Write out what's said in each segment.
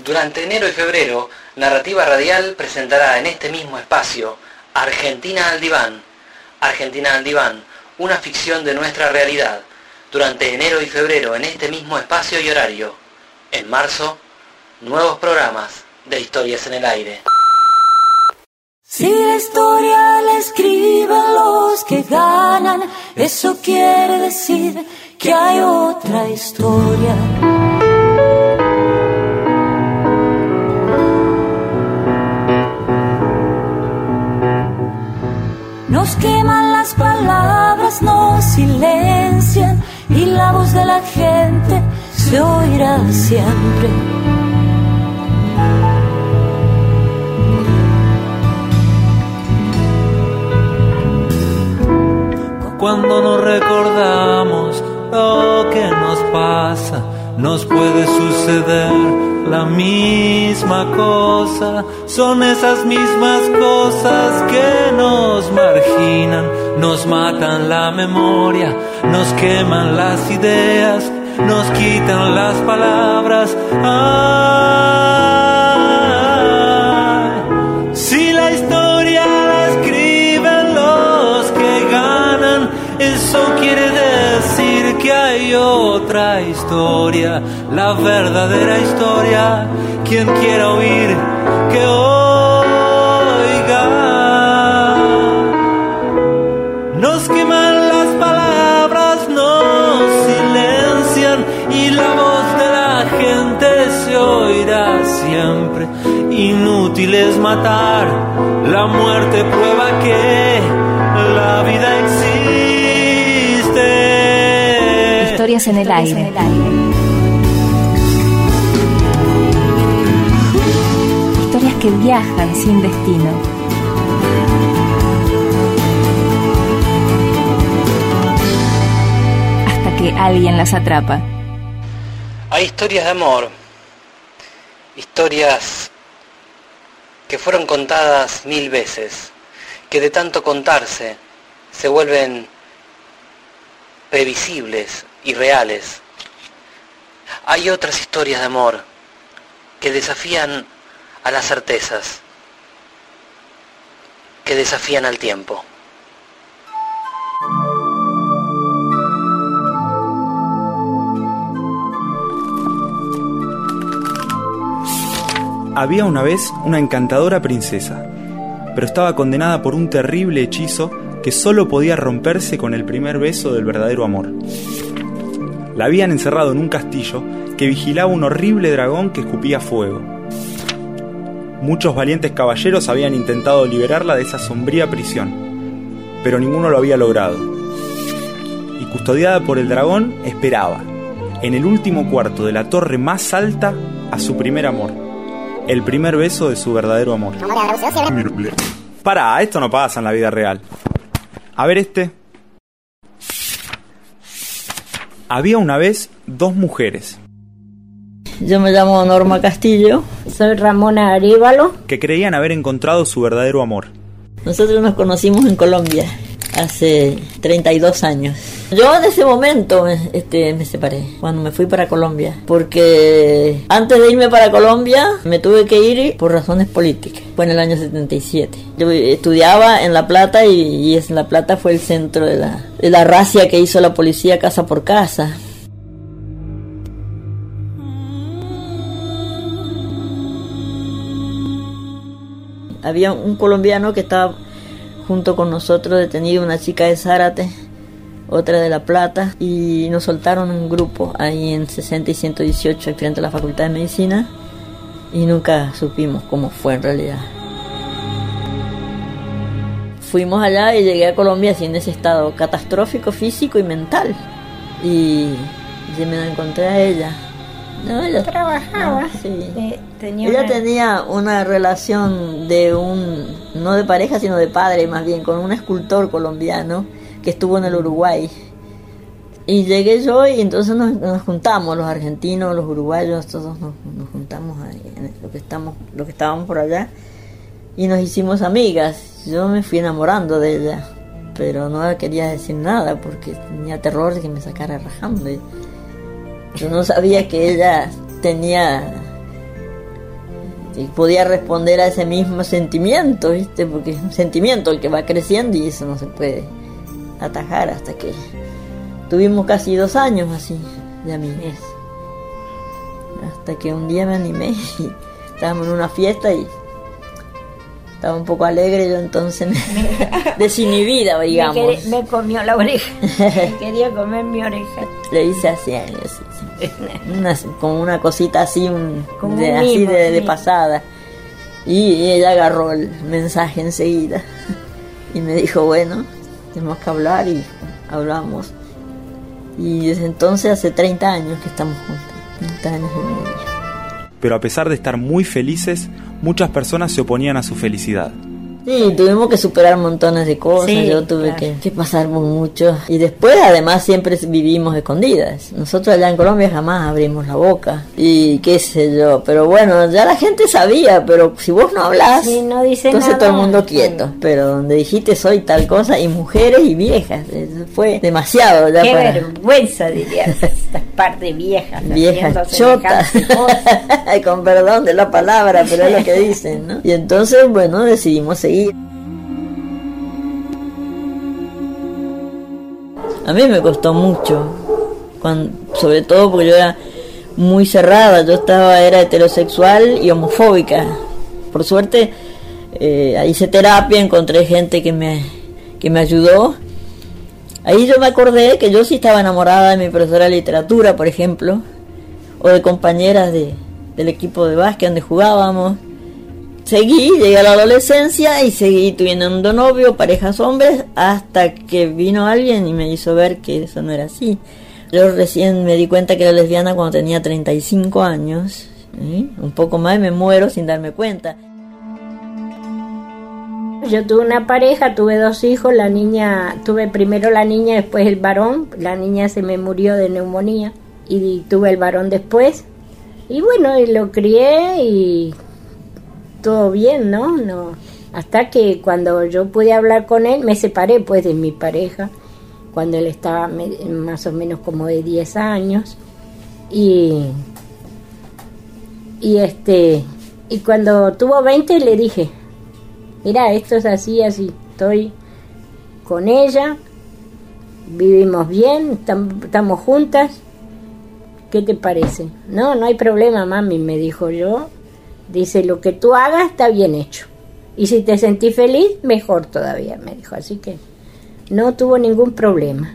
Durante enero y febrero, Narrativa Radial presentará en este mismo espacio Argentina al Diván. Argentina al Diván, una ficción de nuestra realidad. Durante enero y febrero en este mismo espacio y horario. En marzo, nuevos programas de Historias en el Aire. Si la historia la escriben los que ganan, eso quiere decir que hay otra historia. Nos queman las palabras, nos silencian y la voz de la gente se oirá siempre. Cuando nos recordamos lo que nos pasa, nos puede suceder la misma cosa. Son esas mismas cosas que nos marginan, nos matan la memoria, nos queman las ideas, nos quitan las palabras. Si la historia la escriben los que ganan, eso quiere decir que hay otra historia, la verdadera historia. Quien quiera oír, que oiga. Nos queman las palabras, nos silencian y la voz de la gente se oirá siempre. Inútil es matar, la muerte prueba que la vida existe. Historias en el aire. Historias que viajan sin destino. Hasta que alguien las atrapa. Hay historias de amor, historias que fueron contadas 1000 veces, que de tanto contarse se vuelven previsibles y reales. Hay otras historias de amor que desafían a las certezas, que desafían al tiempo. Había una vez una encantadora princesa, pero estaba condenada por un terrible hechizo que solo podía romperse con el primer beso del verdadero amor. La habían encerrado en un castillo que vigilaba un horrible dragón que escupía fuego. Muchos valientes caballeros habían intentado liberarla de esa sombría prisión, pero ninguno lo había logrado. Y custodiada por el dragón, esperaba, en el último cuarto de la torre más alta, a su primer amor. El primer beso de su verdadero amor. Pará, esto no pasa en la vida real. A ver este. Había una vez 2 mujeres. Yo me llamo Norma Castillo. Soy Ramona Arévalo. Que creían haber encontrado su verdadero amor. Nosotros nos conocimos en Colombia hace 32 años. Yo de ese momento me separé, cuando me fui para Colombia, porque antes de irme para Colombia me tuve que ir por razones políticas. Fue en el año 77. Yo estudiaba en La Plata y en La Plata fue el centro de la racia que hizo la policía casa por casa. Había un colombiano que estaba junto con nosotros detenido, una chica de Zárate, otra de La Plata, y nos soltaron un grupo ahí en 60 y 118 frente a la Facultad de Medicina, y nunca supimos cómo fue en realidad. Fuimos allá y llegué a Colombia así en ese estado catastrófico físico y mental, y me la encontré a ella. No, ella trabajaba. Sí. Ella tenía una relación no de pareja, sino de padre, más bien, con un escultor colombiano que estuvo en el Uruguay. Y llegué yo y entonces nos juntamos, los argentinos, los uruguayos, todos nos juntamos ahí, lo que estábamos por allá, y nos hicimos amigas. Yo me fui enamorando de ella, pero no quería decir nada porque tenía terror de que me sacara rajando. Yo no sabía que ella tenía podía responder a ese mismo sentimiento, ¿viste? Porque es un sentimiento el que va creciendo y eso no se puede atajar hasta que tuvimos casi 2 años así de amiguez. Hasta que un día me animé y estábamos en una fiesta y estaba un poco alegre, yo entonces desinhibida, digamos. Me comió la oreja. Me quería comer mi oreja. Le hice así, como una cosita así, de pasada. Y ella agarró el mensaje enseguida y me dijo, bueno, tenemos que hablar, y hablamos. Y desde entonces hace 30 años que estamos juntos, 30 años y medio. Pero a pesar de estar muy felices, muchas personas se oponían a su felicidad. Sí, tuvimos que superar montones de cosas, sí, yo tuve que pasar por mucho. Y después, además, siempre vivimos escondidas. Nosotros allá en Colombia jamás abrimos la boca. Y qué sé yo, pero bueno, ya la gente sabía, pero si vos no hablás, sí, no dice entonces nada, todo el mundo quieto. Pero donde dijiste soy tal cosa, y mujeres y viejas, eso fue demasiado ya. Qué vergüenza, dirías, estas par de viejas. Viejas chotas, con perdón de la palabra, pero es lo que dicen, ¿no? Y entonces, bueno, decidimos seguir. A mí me costó mucho, sobre todo porque yo era muy cerrada, era heterosexual y homofóbica. Por suerte hice terapia, encontré gente que me ayudó. Ahí yo me acordé que yo sí estaba enamorada de mi profesora de literatura, por ejemplo, o de compañeras del equipo de básquet donde jugábamos. Llegué a la adolescencia y seguí teniendo novio, parejas hombres, hasta que vino alguien y me hizo ver que eso no era así. Yo recién me di cuenta que era lesbiana cuando tenía 35 años, un poco más y me muero sin darme cuenta. Yo tuve una pareja, tuve 2 hijos, tuve primero la niña, después el varón. La niña se me murió de neumonía y tuve el varón después. Y bueno, y lo crié y todo bien, ¿no? Hasta que cuando yo pude hablar con él, me separé pues de mi pareja, cuando él estaba más o menos como de 10 años. Y cuando tuvo 20 le dije, mira, esto es así, estoy con ella, vivimos bien, estamos juntas, ¿qué te parece? No hay problema, mami, me dijo yo. Dice, lo que tú hagas está bien hecho. Y si te sentís feliz, mejor todavía, me dijo. Así que no tuvo ningún problema.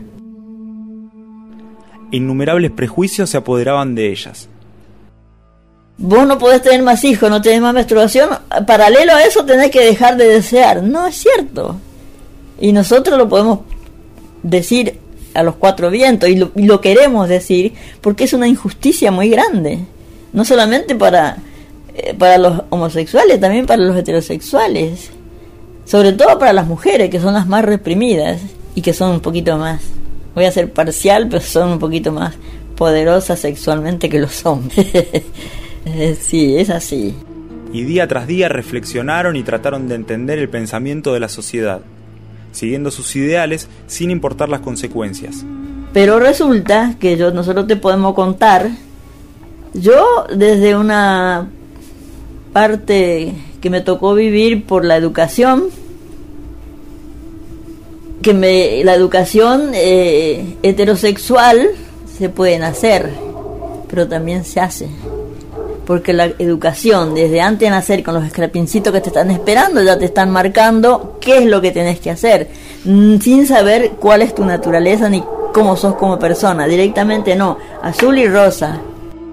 Innumerables prejuicios se apoderaban de ellas. Vos no podés tener más hijos, no tenés más menstruación. Paralelo a eso tenés que dejar de desear. No es cierto. Y nosotros lo podemos decir a los 4 vientos. Y lo queremos decir porque es una injusticia muy grande. No solamente para los homosexuales, también para los heterosexuales, sobre todo para las mujeres, que son las más reprimidas y que son un poquito más, voy a ser parcial, pero son un poquito más poderosas sexualmente que los hombres. Sí, es así. Y día tras día reflexionaron y trataron de entender el pensamiento de la sociedad, siguiendo sus ideales sin importar las consecuencias. Pero resulta que nosotros te podemos contar, yo desde una parte que me tocó vivir por la educación, la educación heterosexual se puede nacer, pero también se hace, porque la educación desde antes de nacer, con los escrapincitos que te están esperando, ya te están marcando qué es lo que tenés que hacer, sin saber cuál es tu naturaleza ni cómo sos como persona, directamente no, azul y rosa.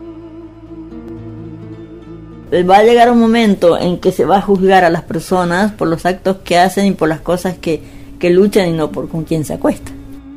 Va a llegar un momento en que se va a juzgar a las personas por los actos que hacen y por las cosas que luchan y no por con quién se acuesta.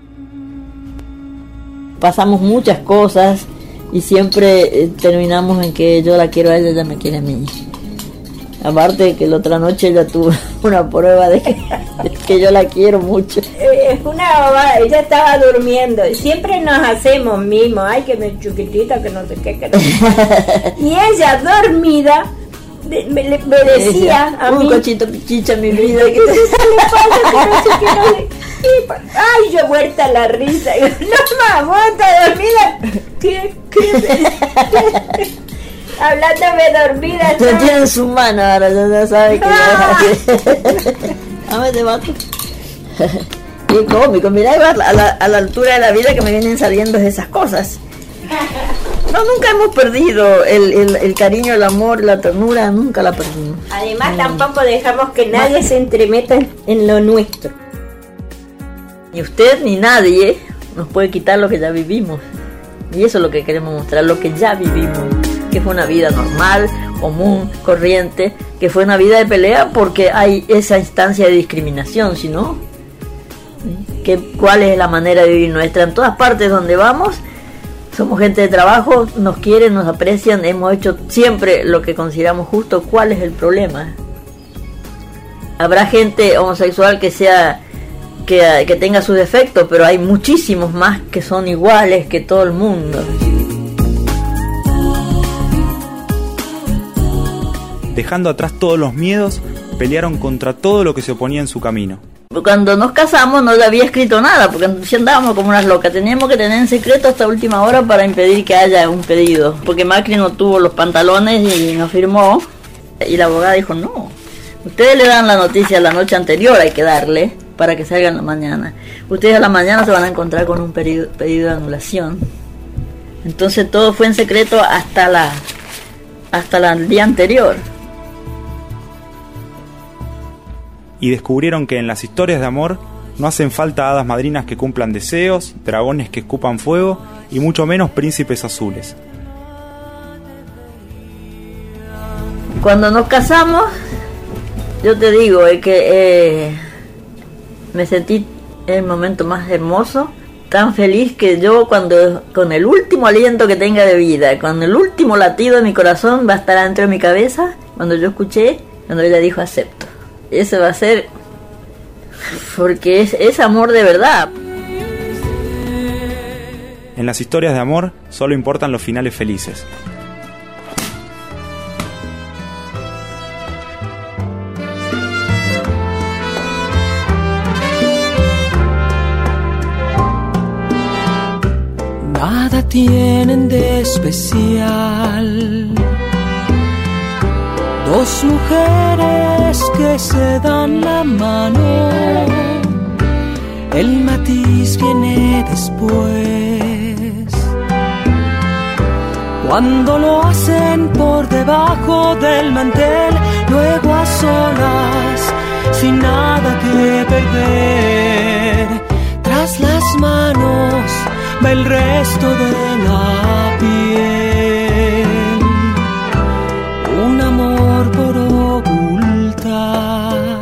Pasamos muchas cosas y siempre terminamos en que yo la quiero a ella, ella me quiere a mí. Aparte de que la otra noche ella tuvo una prueba de que yo la quiero mucho. Es una bobada, ella estaba durmiendo y siempre nos hacemos mimos, ay que me chiquitita, que no sé qué, que no sé. Y ella dormida me decía a mí, cochito pichicha mi vida, ¿qué le pasa? Que no sé. Ay, yo vuelta la risa, y yo, no mamá, está dormida. ¿Qué? Hablándome dormida. Lo tiene en su mano ahora, ya sabe que ya... A ver, te mato. Qué cómico, mirá, a la altura de la vida que me vienen saliendo esas cosas. No, nunca hemos perdido el cariño, el amor, la ternura, nunca la perdimos. Además, tampoco dejamos que nadie se entremeta en lo nuestro. Ni usted ni nadie nos puede quitar lo que ya vivimos. Y eso es lo que queremos mostrar, lo que ya vivimos. Que fue una vida normal, común, corriente, que fue una vida de pelea porque hay esa instancia de discriminación, si no, ¿cuál es la manera de vivir nuestra? En todas partes donde vamos, somos gente de trabajo, nos quieren, nos aprecian, hemos hecho siempre lo que consideramos justo. ¿Cuál es el problema? Habrá gente homosexual que tenga sus defectos, pero hay muchísimos más que son iguales que todo el mundo. Dejando atrás todos los miedos, pelearon contra todo lo que se oponía en su camino. Cuando nos casamos no le había escrito nada, porque si andábamos como unas locas, teníamos que tener en secreto hasta última hora para impedir que haya un pedido, porque Macri no tuvo los pantalones y no firmó, y la abogada dijo, no, ustedes le dan la noticia la noche anterior, hay que darle, para que salga en la mañana. Ustedes a la mañana se van a encontrar con un pedido de anulación. Entonces todo fue en secreto hasta el día anterior. Y descubrieron que en las historias de amor no hacen falta hadas madrinas que cumplan deseos, dragones que escupan fuego y mucho menos príncipes azules. Cuando nos casamos, yo te digo que me sentí el momento más hermoso, tan feliz que yo cuando con el último aliento que tenga de vida, con el último latido de mi corazón va a estar dentro de mi cabeza, cuando ella dijo acepto. Ese va a ser, porque es amor de verdad. En las historias de amor solo importan los finales felices. Nada tienen de especial dos mujeres que se dan la mano, el matiz viene después. Cuando lo hacen por debajo del mantel, luego a solas, sin nada que perder, tras las manos va el resto de la piel. Un amor por ocultar,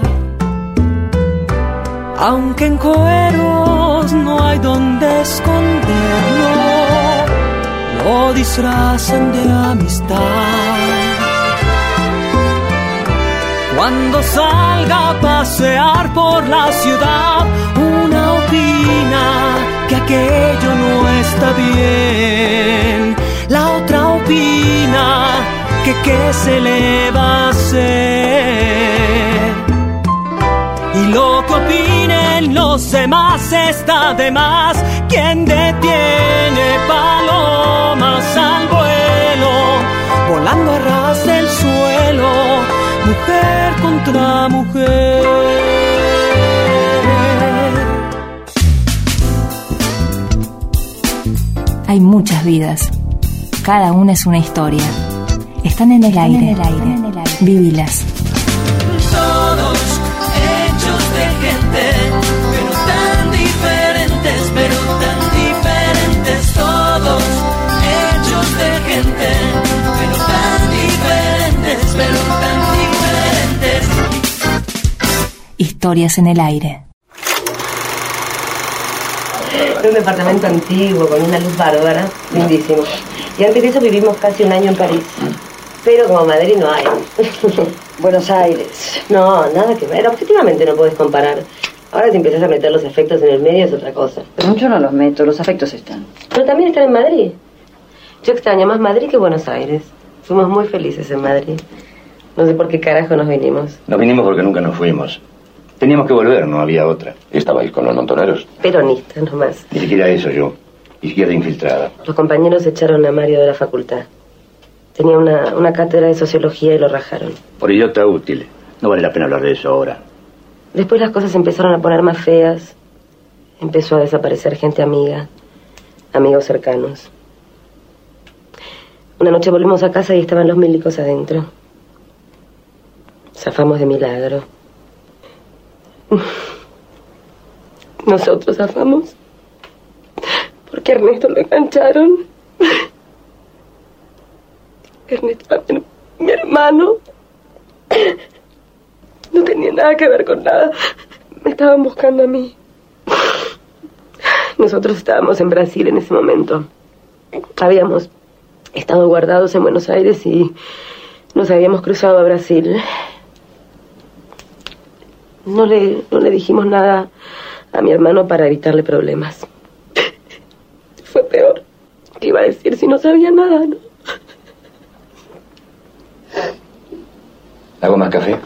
aunque en cueros no hay donde esconderlo, lo disfrazan de amistad. Cuando salga a pasear por la ciudad, una opina que aquello no está bien, la otra opina que qué se le va a hacer. Y lo que opinen los demás está de más. ¿Quién detiene palomas al vuelo, volando a ras del suelo, mujer contra mujer? Hay muchas vidas, cada una es una historia. Están en el aire. Vívilas. Todos hechos de gente, pero tan diferentes, todos hechos de gente, pero tan diferentes. Historias en el aire. Es un departamento antiguo, con una luz bárbara, lindísimo. Y antes de eso vivimos casi un año en París. Pero como Madrid no hay. Buenos Aires. No, nada que ver. Objetivamente no podés comparar. Ahora si empezás a meter los efectos en el medio es otra cosa. Pero yo no los meto, los afectos están. Pero también están en Madrid. Yo extraño más Madrid que Buenos Aires. Fuimos muy felices en Madrid. No sé por qué carajo nos vinimos. Nos vinimos porque nunca nos fuimos. Teníamos que volver, no había otra. ¿Estabais con los montoneros? Peronistas nomás. Ni siquiera eso yo. Izquierda infiltrada. Los compañeros echaron a Mario de la facultad. Tenía una cátedra de sociología y lo rajaron. Por idiota útil. No vale la pena hablar de eso ahora. Después las cosas empezaron a poner más feas. Empezó a desaparecer gente amiga, amigos cercanos. Una noche volvimos a casa y estaban los milicos adentro. Zafamos de milagro. Nosotros zafamos porque a Ernesto lo engancharon. Ernesto era mi hermano. No tenía nada que ver con nada. Me estaban buscando a mí. Nosotros estábamos en Brasil en ese momento. Habíamos estado guardados en Buenos Aires y nos habíamos cruzado a Brasil. No le dijimos nada a mi hermano para evitarle problemas. Fue peor. ¿Qué iba a decir si no sabía nada, no? ¿Hago más café?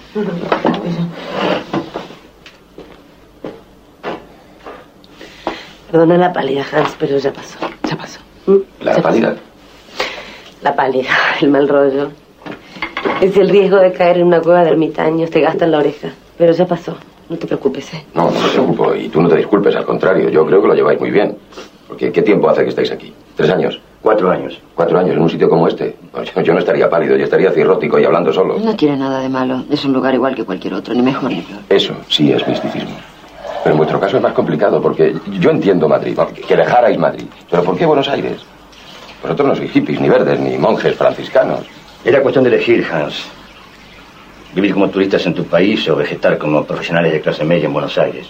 Perdona la pálida, Hans, pero ya pasó. Ya pasó. ¿La pálida? La pálida, el mal rollo. Es el riesgo de caer en una cueva de ermitaños. Te gastan la oreja. Pero ya pasó. No te preocupes, ¿eh? No, no me preocupo. Y tú no te disculpes, al contrario. Yo creo que lo lleváis muy bien. Porque ¿qué tiempo hace que estáis aquí? ¿3 años? 4 años. 4 años en un sitio como este. Yo no estaría pálido, yo estaría cirrótico y hablando solo. No tiene nada de malo. Es un lugar igual que cualquier otro, ni mejor ni peor. Eso sí es misticismo. Pero en vuestro caso es más complicado, porque yo entiendo Madrid, que dejarais Madrid. Pero ¿por qué Buenos Aires? Vosotros no sois hippies, ni verdes, ni monjes franciscanos. Era cuestión de elegir, Hans. Vivir como turistas en tu país o vegetar como profesionales de clase media en Buenos Aires.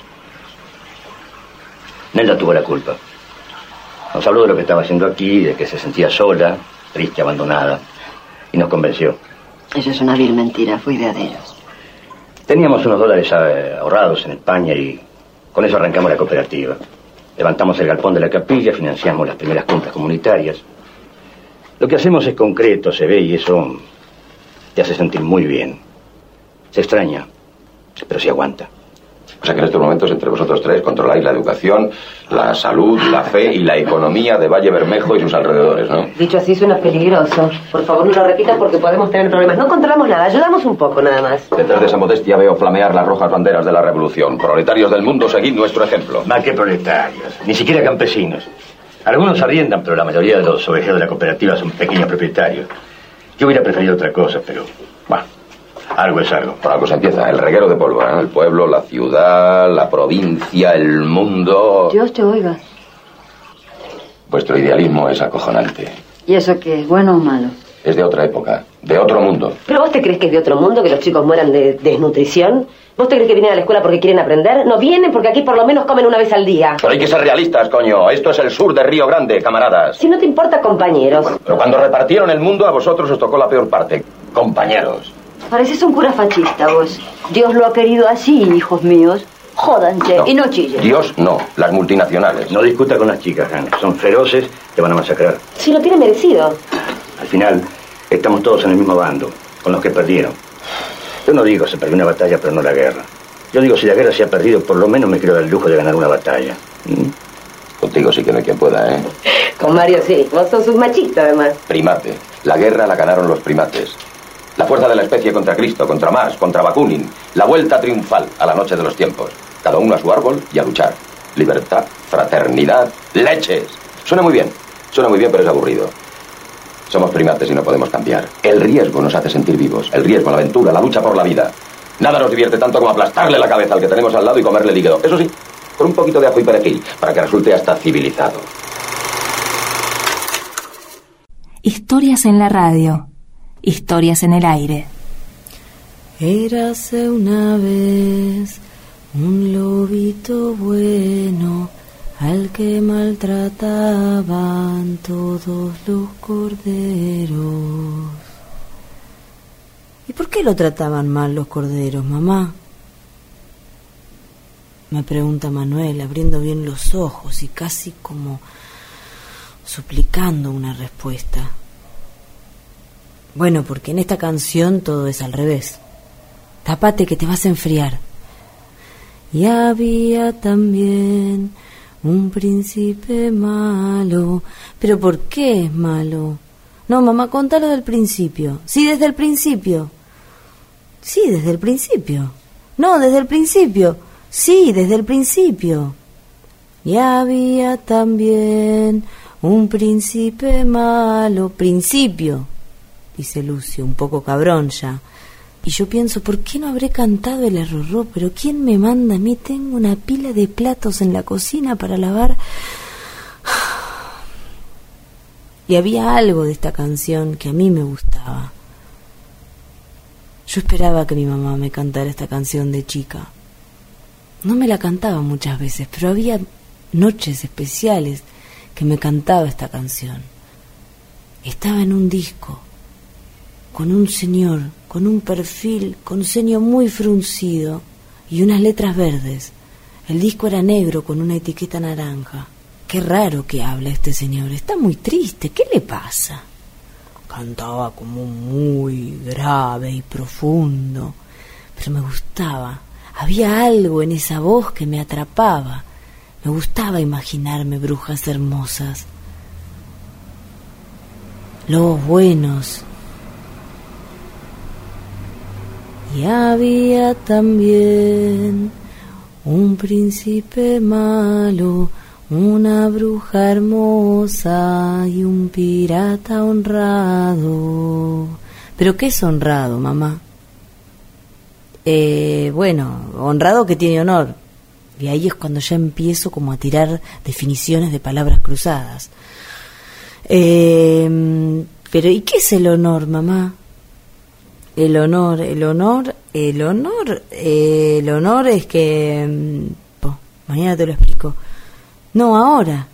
Nelda tuvo la culpa. Nos habló de lo que estaba haciendo aquí, de que se sentía sola, triste, abandonada, y nos convenció. Eso es una vil mentira, fue idea de ellos. Teníamos unos dólares ahorrados en España y con eso arrancamos la cooperativa. Levantamos el galpón de la capilla, financiamos las primeras compras comunitarias. Lo que hacemos es concreto, se ve, y eso te hace sentir muy bien. Se extraña, pero se aguanta. O sea que en estos momentos entre vosotros 3 controláis la educación, la salud, la fe y la economía de Valle Bermejo y sus alrededores, ¿no? Dicho así suena peligroso. Por favor, no lo repitas porque podemos tener problemas. No controlamos nada, ayudamos un poco nada más. Detrás de esa modestia veo flamear las rojas banderas de la revolución. Proletarios del mundo, seguid nuestro ejemplo. Más que proletarios, ni siquiera campesinos. Algunos arriendan, pero la mayoría de los ovejeros de la cooperativa son pequeños propietarios. Yo hubiera preferido otra cosa, pero bueno, algo es algo. Por algo se empieza, el reguero de polvo, ¿eh? El pueblo, la ciudad, la provincia, el mundo. Dios te oiga. Vuestro idealismo es acojonante. ¿Y eso qué es, bueno o malo? Es de otra época, de otro mundo. ¿Pero vos te crees que es de otro mundo, que los chicos mueran de desnutrición? ¿Vos te crees que vienen a la escuela porque quieren aprender? No vienen porque aquí por lo menos comen una vez al día. Pero hay que ser realistas, coño. Esto es el sur de Río Grande, camaradas. Si no te importa, compañeros. Pero cuando repartieron el mundo, a vosotros os tocó la peor parte. Compañeros. Pareces un cura fascista, vos. Dios lo ha querido así, hijos míos. Jódanse y no chillen. Dios no, las multinacionales. No discuta con las chicas, Hans. Son feroces, te van a masacrar. Si lo tiene merecido. Al final, estamos todos en el mismo bando, con los que perdieron. Yo no digo se perdió una batalla, pero no la guerra. Yo digo, si la guerra se ha perdido, por lo menos me quiero dar el lujo de ganar una batalla. Contigo sí que no hay quien pueda, ¿eh? Con Mario sí. Vos sos un machista, además. Primate. La guerra la ganaron los primates. La fuerza de la especie contra Cristo, contra Marx, contra Bakunin. La vuelta triunfal a la noche de los tiempos. Cada uno a su árbol y a luchar. Libertad, fraternidad, leches. Suena muy bien, pero es aburrido. Somos primates y no podemos cambiar. El riesgo nos hace sentir vivos. El riesgo, la aventura, la lucha por la vida. Nada nos divierte tanto como aplastarle la cabeza al que tenemos al lado y comerle el hígado. Eso sí, con un poquito de ajo y perejil, para que resulte hasta civilizado. Historias en la radio. Historias en el aire. Érase una vez un lobito bueno al que maltrataban todos los corderos. ¿Y por qué lo trataban mal los corderos, mamá? Me pregunta Manuel, abriendo bien los ojos y casi como suplicando una respuesta. Bueno, porque en esta canción todo es al revés. Tápate que te vas a enfriar. Y había también un príncipe malo. ¿Pero por qué es malo? No, mamá, contalo del principio. Sí, desde el principio. Sí, desde el principio. No, desde el principio. Sí, desde el principio. Y había también un príncipe malo. Principio, dice Lucio, un poco cabrón ya. Y yo pienso, ¿por qué no habré cantado el arrorró? Pero ¿quién me manda a mí? Tengo una pila de platos en la cocina para lavar. Y había algo de esta canción que a mí me gustaba. Yo esperaba que mi mamá me cantara esta canción de chica. No me la cantaba muchas veces, pero había noches especiales que me cantaba esta canción. Estaba en un disco con un señor, con un perfil, con ceño muy fruncido y unas letras verdes. El disco era negro con una etiqueta naranja. Qué raro que habla este señor, está muy triste, ¿qué le pasa? Cantaba como muy grave y profundo, pero me gustaba. Había algo en esa voz que me atrapaba. Me gustaba imaginarme brujas hermosas, lobos buenos. Y había también un príncipe malo, una bruja hermosa y un pirata honrado. ¿Pero qué es honrado, mamá? Bueno, honrado que tiene honor. Y ahí es cuando ya empiezo como a tirar definiciones de palabras cruzadas. Pero ¿y qué es el honor, mamá? El honor es que... mañana te lo explico. No, ahora.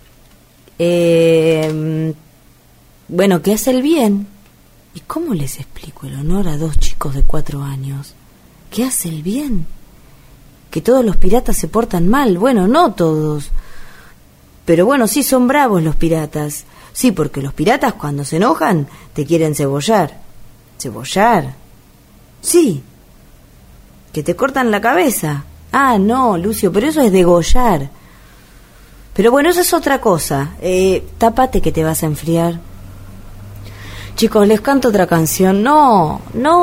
Bueno, que hace el bien. ¿Y cómo les explico el honor a 2 chicos de 4 años? ¿Qué hace el bien? Que todos los piratas se portan mal. Bueno, no todos. Pero bueno, sí son bravos los piratas. Sí, porque los piratas cuando se enojan te quieren cebollar. ¿Cebollar? Sí. ¿Que te cortan la cabeza? Ah, no, Lucio, pero eso es degollar. Pero bueno, eso es otra cosa. Tápate que te vas a enfriar. Chicos, les canto otra canción. No.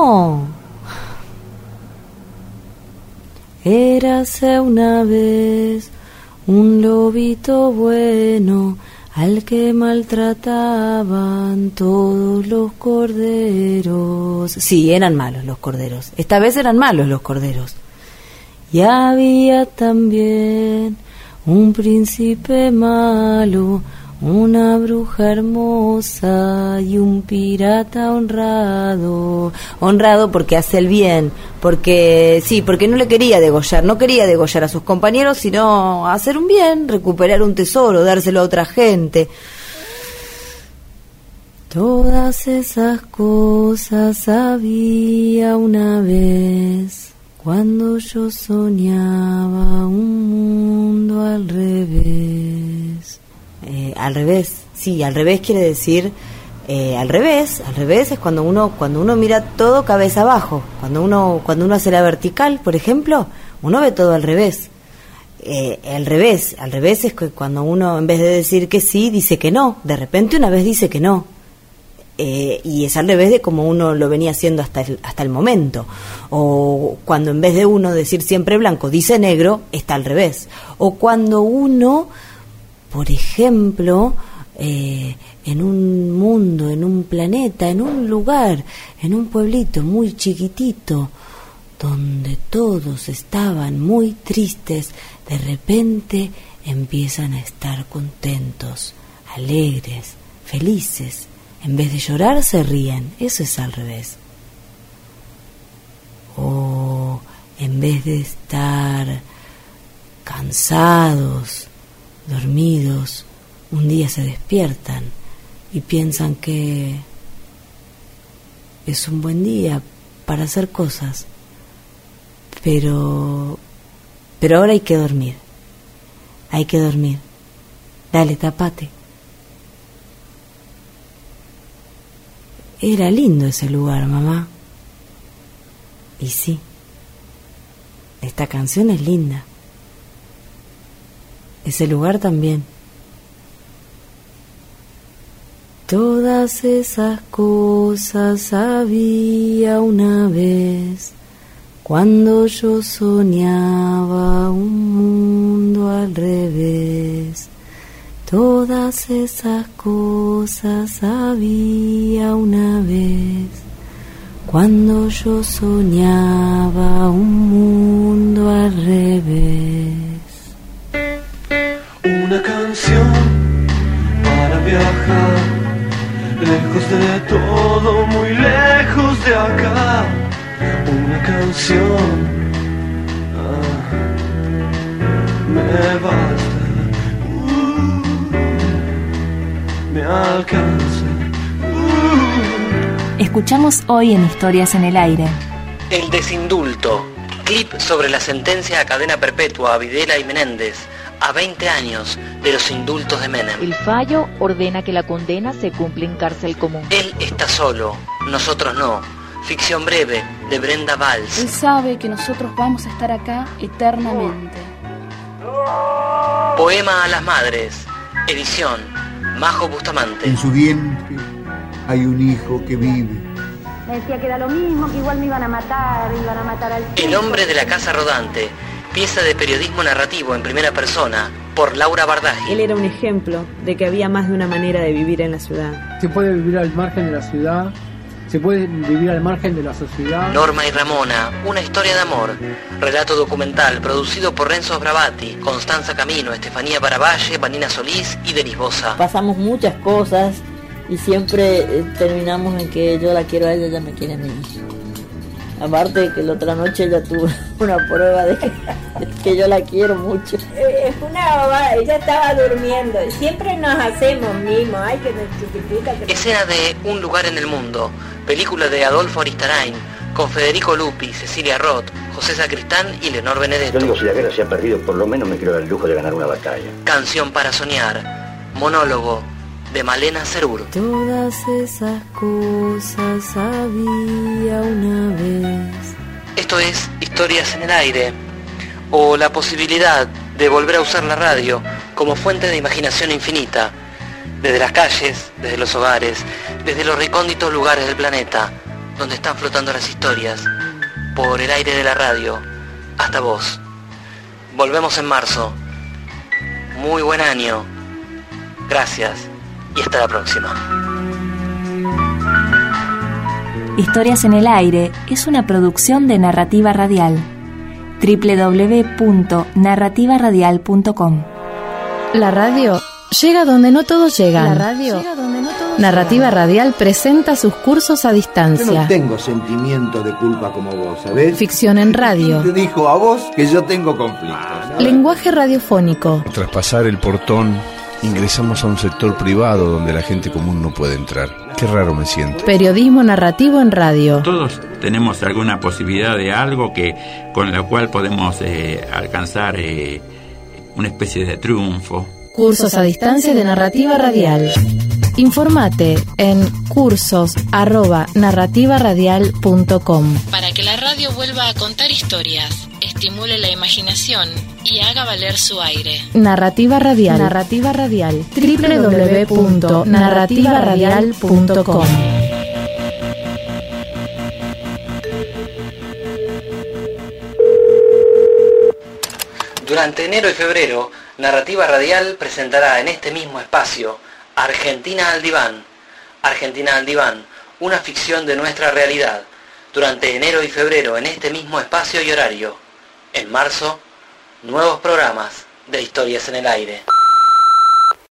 Érase una vez un lobito bueno al que maltrataban todos los corderos. Sí, eran malos los corderos. Esta vez eran malos los corderos. Y había también un príncipe malo, una bruja hermosa y un pirata honrado. Honrado porque hace el bien, porque no le quería degollar, no quería degollar a sus compañeros, sino hacer un bien, recuperar un tesoro, dárselo a otra gente. Todas esas cosas había una vez, cuando yo soñaba un mundo al revés. Al revés, sí, al revés quiere decir al revés es cuando uno mira todo cabeza abajo. Cuando uno hace la vertical, por ejemplo, uno ve todo al revés. Al revés es que cuando uno en vez de decir que sí dice que no, de repente una vez dice que no. Y es al revés de como uno lo venía haciendo hasta el momento. O cuando en vez de uno decir siempre blanco dice negro, está al revés. O cuando uno, por ejemplo, en un mundo, en un planeta, en un lugar, en un pueblito muy chiquitito, donde todos estaban muy tristes, de repente empiezan a estar contentos, alegres, felices. En vez de llorar se ríen. Eso es al revés. O en vez de estar cansados, dormidos, un día se despiertan y piensan que es un buen día para hacer cosas, pero ahora hay que dormir. Dale, tapate. Era lindo ese lugar, mamá. Y sí, esta canción es linda. Ese lugar también. Todas esas cosas había una vez, cuando yo soñaba un mundo al revés. Todas esas cosas había una vez, cuando yo soñaba un mundo al revés. Una canción para viajar, lejos de todo, muy lejos de acá. Una canción, me basta, me alcanza. Escuchamos hoy en Historias en el Aire. El desindulto, clip sobre la sentencia a cadena perpetua a Videla y Menéndez, a 20 años de los indultos de Menem. El fallo ordena que la condena se cumple en cárcel común. Él está solo, nosotros no. Ficción breve de Brenda Valls. Él sabe que nosotros vamos a estar acá eternamente. Poema a las madres, edición Majo Bustamante. En su vientre hay un hijo que vive. Me decía que era lo mismo, que igual me iban a matar al chico. El hombre de la casa rodante, pieza de periodismo narrativo en primera persona, por Laura Bardaji. Él era un ejemplo de que había más de una manera de vivir en la ciudad. Se puede vivir al margen de la ciudad, se puede vivir al margen de la sociedad. Norma y Ramona, una historia de amor. Relato documental producido por Renzo Bravati, Constanza Camino, Estefanía Baravalle, Vanina Solís y Denis Bosa. Pasamos muchas cosas y siempre terminamos en que yo la quiero a ella, ella me quiere a mí. Aparte de que la otra noche ella tuvo una prueba de que yo la quiero mucho. Es una bobada, ella estaba durmiendo. Siempre nos hacemos mimos. Ay, que nos chiquitita. Escena de Un lugar en el mundo, película de Adolfo Aristarain, con Federico Lupi, Cecilia Roth, José Sacristán y Leonor Benedetto. Yo digo, si la guerra se ha perdido, por lo menos me quiero dar el lujo de ganar una batalla. Canción para soñar, monólogo de Malena Cerur. Todas esas cosas había una vez. Esto es Historias en el Aire, o la posibilidad de volver a usar la radio como fuente de imaginación infinita, desde las calles, desde los hogares, desde los recónditos lugares del planeta, donde están flotando las historias, por el aire de la radio, hasta vos. Volvemos en marzo. Muy buen año. Gracias. Y hasta la próxima. Historias en el Aire es una producción de Narrativa Radial. www.narrativaradial.com. La radio llega donde no todos llegan. Narrativa Radial presenta sus cursos a distancia. Yo no tengo sentimiento de culpa como vos, ¿sabés? Ficción en radio. Te dijo a vos que yo tengo conflictos. Lenguaje radiofónico. Tras pasar el portón, ingresamos a un sector privado donde la gente común no puede entrar. Qué raro me siento. Periodismo narrativo en radio. Todos tenemos alguna posibilidad de algo con la cual podemos alcanzar una especie de triunfo. Cursos a distancia de Narrativa Radial. Informate en cursos@narrativaradial.com. Para que la radio vuelva a contar historias, estimule la imaginación y haga valer su aire. Narrativa Radial. www.narrativaradial.com. Durante enero y febrero, Narrativa Radial presentará en este mismo espacio Argentina al Diván. Argentina al Diván, una ficción de nuestra realidad. Durante enero y febrero, en este mismo espacio y horario. En marzo, nuevos programas de Historias en el Aire.